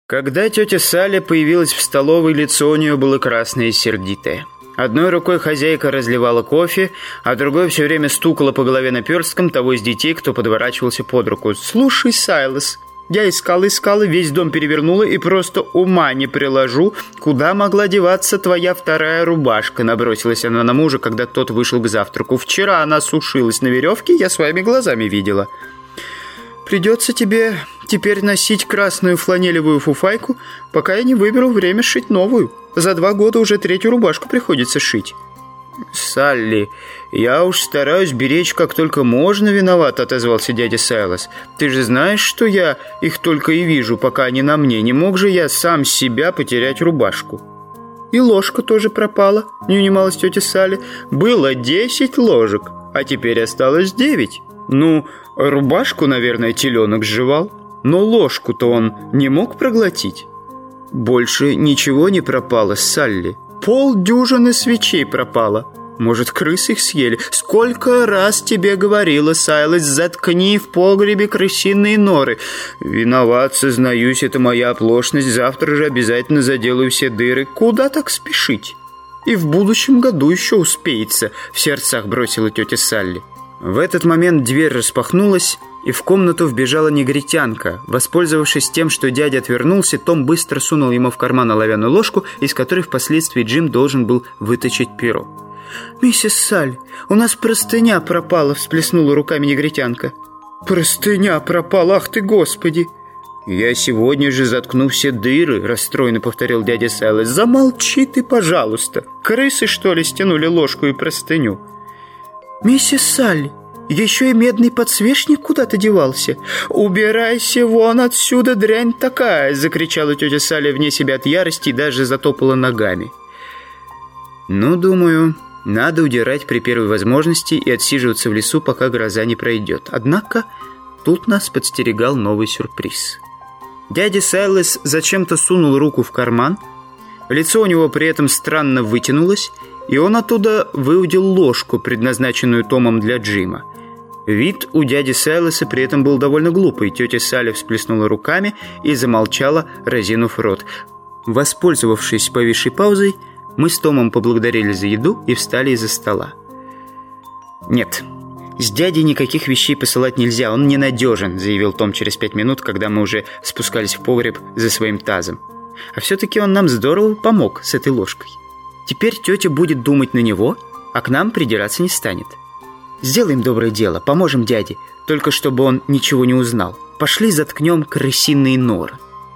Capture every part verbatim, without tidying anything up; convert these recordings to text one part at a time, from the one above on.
Когда тетя Салли появилась в столовой, лицо у нее было красное и сердитое. Одной рукой хозяйка разливала кофе, а другой все время стукала по голове наперстком того из детей, кто подворачивался под руку. «Слушай, Сайлос, я искала-искала, весь дом перевернула и просто ума не приложу, куда могла деваться твоя вторая рубашка?» Набросилась она на мужа, когда тот вышел к завтраку. «Вчера она сушилась на веревке, я своими глазами видела. Придется тебе теперь носить красную фланелевую фуфайку, пока я не выберу время шить новую. За два года уже третью рубашку приходится шить». «Салли, я уж стараюсь беречь как только можно, виноват», — отозвался дядя Сайлос. «Ты же знаешь, что я их только и вижу, пока они на мне. Не мог же я сам себя потерять рубашку». «И ложка тоже пропала», — не унималась тетя Салли. «Было десять ложек, а теперь осталось девять. Ну, рубашку, наверное, теленок сживал, но ложку-то он не мог проглотить». «Больше ничего не пропало, Салли. Полдюжины свечей пропало. Может, крысы их съели? Сколько раз тебе говорила, Сайлос, заткни в погребе крысиные норы». «Виноват, сознаюсь, это моя оплошность. Завтра же обязательно заделаю все дыры. Куда так спешить? И в будущем году еще успеется», — в сердцах бросила тетя Салли. В этот момент дверь распахнулась, и в комнату вбежала негритянка. Воспользовавшись тем, что дядя отвернулся, Том быстро сунул ему в карман оловянную ложку, из которой впоследствии Джим должен был выточить перо. «Миссис Салли, у нас простыня пропала», — всплеснула руками негритянка. «Простыня пропала, ах ты, Господи!» «Я сегодня же заткну все дыры», — расстроенно повторил дядя Сайлос. «Замолчи ты, пожалуйста. Крысы, что ли, стянули ложку и простыню?» «Миссис Салли, еще и медный подсвечник куда-то девался. Убирайся вон отсюда, дрянь такая!» — закричала тетя Салли вне себя от ярости и даже затопала ногами. «Ну, думаю, надо удирать при первой возможности и отсиживаться в лесу, пока гроза не пройдет. Однако тут нас подстерегал новый сюрприз». Дядя Сайлос зачем-то сунул руку в карман. Лицо у него при этом странно вытянулось, и он оттуда выудил ложку, предназначенную Томом для Джима. Вид у дяди Сайлоса при этом был довольно глупый. Тетя Салли всплеснула руками и замолчала, разинув рот. Воспользовавшись повисшей паузой, мы с Томом поблагодарили за еду и встали из-за стола. «Нет, с дядей никаких вещей посылать нельзя, он ненадежен», — заявил Том через пять минут, когда мы уже спускались в погреб за своим тазом. «А все-таки он нам здорово помог с этой ложкой. Теперь тетя будет думать на него, а к нам придираться не станет. Сделаем доброе дело, поможем дяде, только чтобы он ничего не узнал. Пошли заткнем крысиные норы».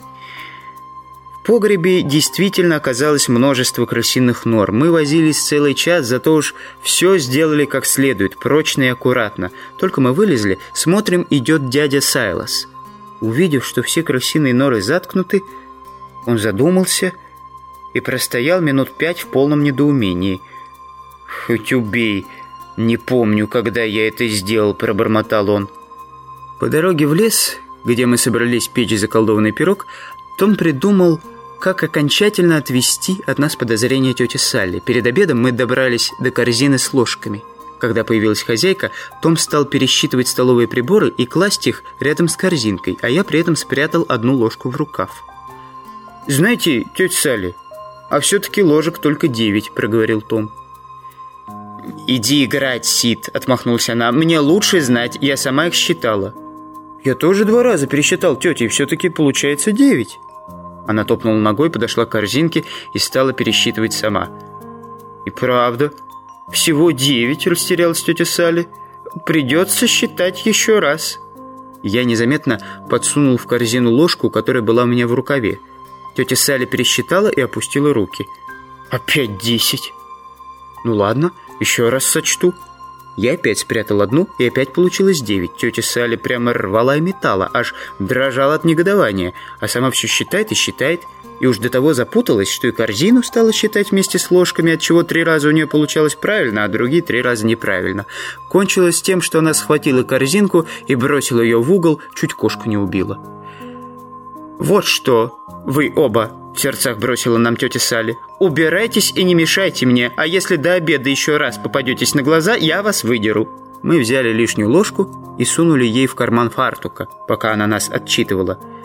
В погребе действительно оказалось множество крысиных нор. Мы возились целый час, зато уж все сделали как следует, прочно и аккуратно. Только мы вылезли, смотрим, идет дядя Сайлос. Увидев, что все крысиные норы заткнуты, он задумался и простоял минут пять в полном недоумении. «Хоть убей, не помню, когда я это сделал», — пробормотал он. По дороге в лес, где мы собрались печь заколдованный пирог, Том придумал, как окончательно отвести от нас подозрения тети Салли. Перед обедом мы добрались до корзины с ложками. Когда появилась хозяйка, Том стал пересчитывать столовые приборы и класть их рядом с корзинкой, а я при этом спрятал одну ложку в рукав. «Знаете, тетя Салли, а все-таки ложек только девять», — проговорил Том. «Иди играть, Сид», — отмахнулась она. «Мне лучше знать, я сама их считала». «Я тоже два раза пересчитал, тетя, и все-таки получается девять». Она топнула ногой, подошла к корзинке и стала пересчитывать сама. «И правда, всего девять», — растерялась тетя Салли. «Придется считать еще раз». Я незаметно подсунул в корзину ложку, которая была у меня в рукаве. Тетя Салли пересчитала и опустила руки. «Опять десять». «Ну ладно, еще раз сочту». Я опять спрятал одну, и опять получилось девять. Тетя Салли прямо рвала и метала, аж дрожала от негодования, а сама все считает и считает, и уж до того запуталась, что и корзину стала считать вместе с ложками, отчего три раза у нее получалось правильно, а другие три раза неправильно. Кончилось тем, что она схватила корзинку и бросила ее в угол, чуть кошку не убила. «Вот что, вы оба», — в сердцах бросила нам тетя Салли, «убирайтесь и не мешайте мне, а если до обеда еще раз попадетесь на глаза, я вас выдеру». Мы взяли лишнюю ложку и сунули ей в карман фартука, пока она нас отчитывала.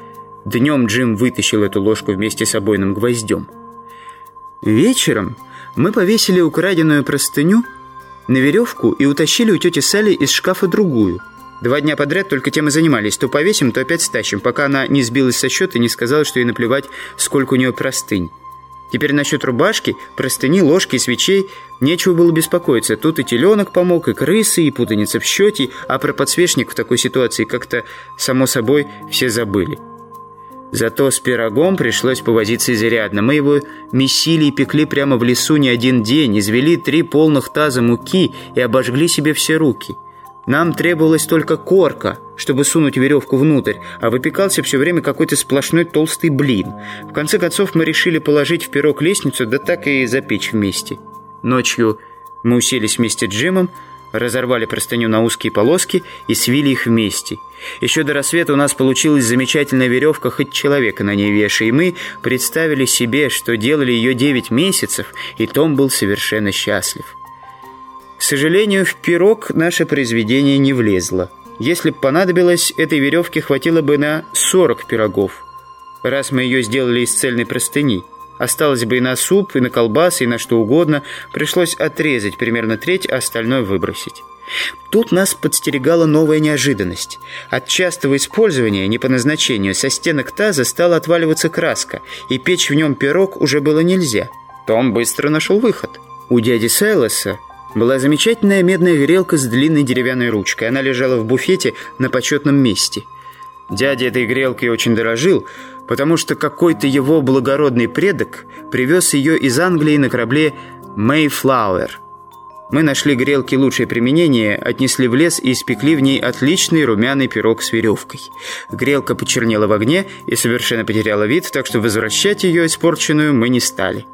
Днем Джим вытащил эту ложку вместе с обойным гвоздем. Вечером мы повесили украденную простыню на веревку и утащили у тети Салли из шкафа другую. Два дня подряд только тем и занимались. То повесим, то опять стащим, пока она не сбилась со счета и не сказала, что ей наплевать, сколько у нее простынь. Теперь насчет рубашки, простыни, ложки и свечей нечего было беспокоиться. Тут и теленок помог, и крысы, и путаница в счете, а про подсвечник в такой ситуации как-то, само собой, все забыли. Зато с пирогом пришлось повозиться изрядно. Мы его месили и пекли прямо в лесу не один день, извели три полных таза муки и обожгли себе все руки. Нам требовалась только корка, чтобы сунуть веревку внутрь, а выпекался все время какой-то сплошной толстый блин. В конце концов мы решили положить в пирог лестницу, да так и запечь вместе. Ночью мы уселись вместе с Джимом, разорвали простыню на узкие полоски и свили их вместе. Еще до рассвета у нас получилась замечательная веревка, хоть человека на ней вешай, и мы представили себе, что делали ее девять месяцев, и Том был совершенно счастлив. К сожалению, в пирог наше произведение не влезло. Если бы понадобилось, этой веревки хватило бы на сорок пирогов, раз мы ее сделали из цельной простыни. Осталось бы и на суп, и на колбасы, и на что угодно. Пришлось отрезать примерно треть, а остальное выбросить. Тут нас подстерегала новая неожиданность. От частого использования, не по назначению, со стенок таза стала отваливаться краска, и печь в нем пирог уже было нельзя. Том быстро нашел выход. У дяди Сайлоса была замечательная медная грелка с длинной деревянной ручкой. Она лежала в буфете на почетном месте. Дядя этой грелкой очень дорожил, потому что какой-то его благородный предок привез ее из Англии на корабле Mayflower. Мы нашли грелке лучшее применение, отнесли в лес и испекли в ней отличный румяный пирог с веревкой. Грелка почернела в огне и совершенно потеряла вид, так что возвращать ее испорченную мы не стали.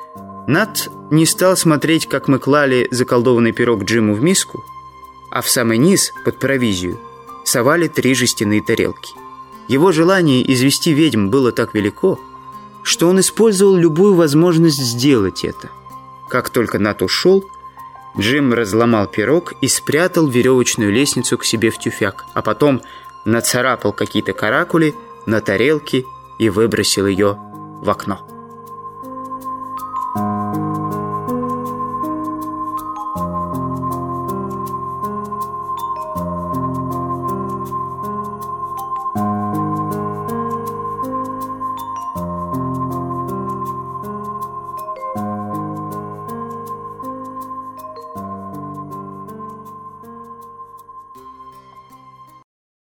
Нат не стал смотреть, как мы клали заколдованный пирог Джиму в миску, а в самый низ, под провизию, совали три жестяные тарелки. Его желание извести ведьм было так велико, что он использовал любую возможность сделать это. Как только Нат ушел, Джим разломал пирог и спрятал веревочную лестницу к себе в тюфяк, а потом нацарапал какие-то каракули на тарелке и выбросил ее в окно.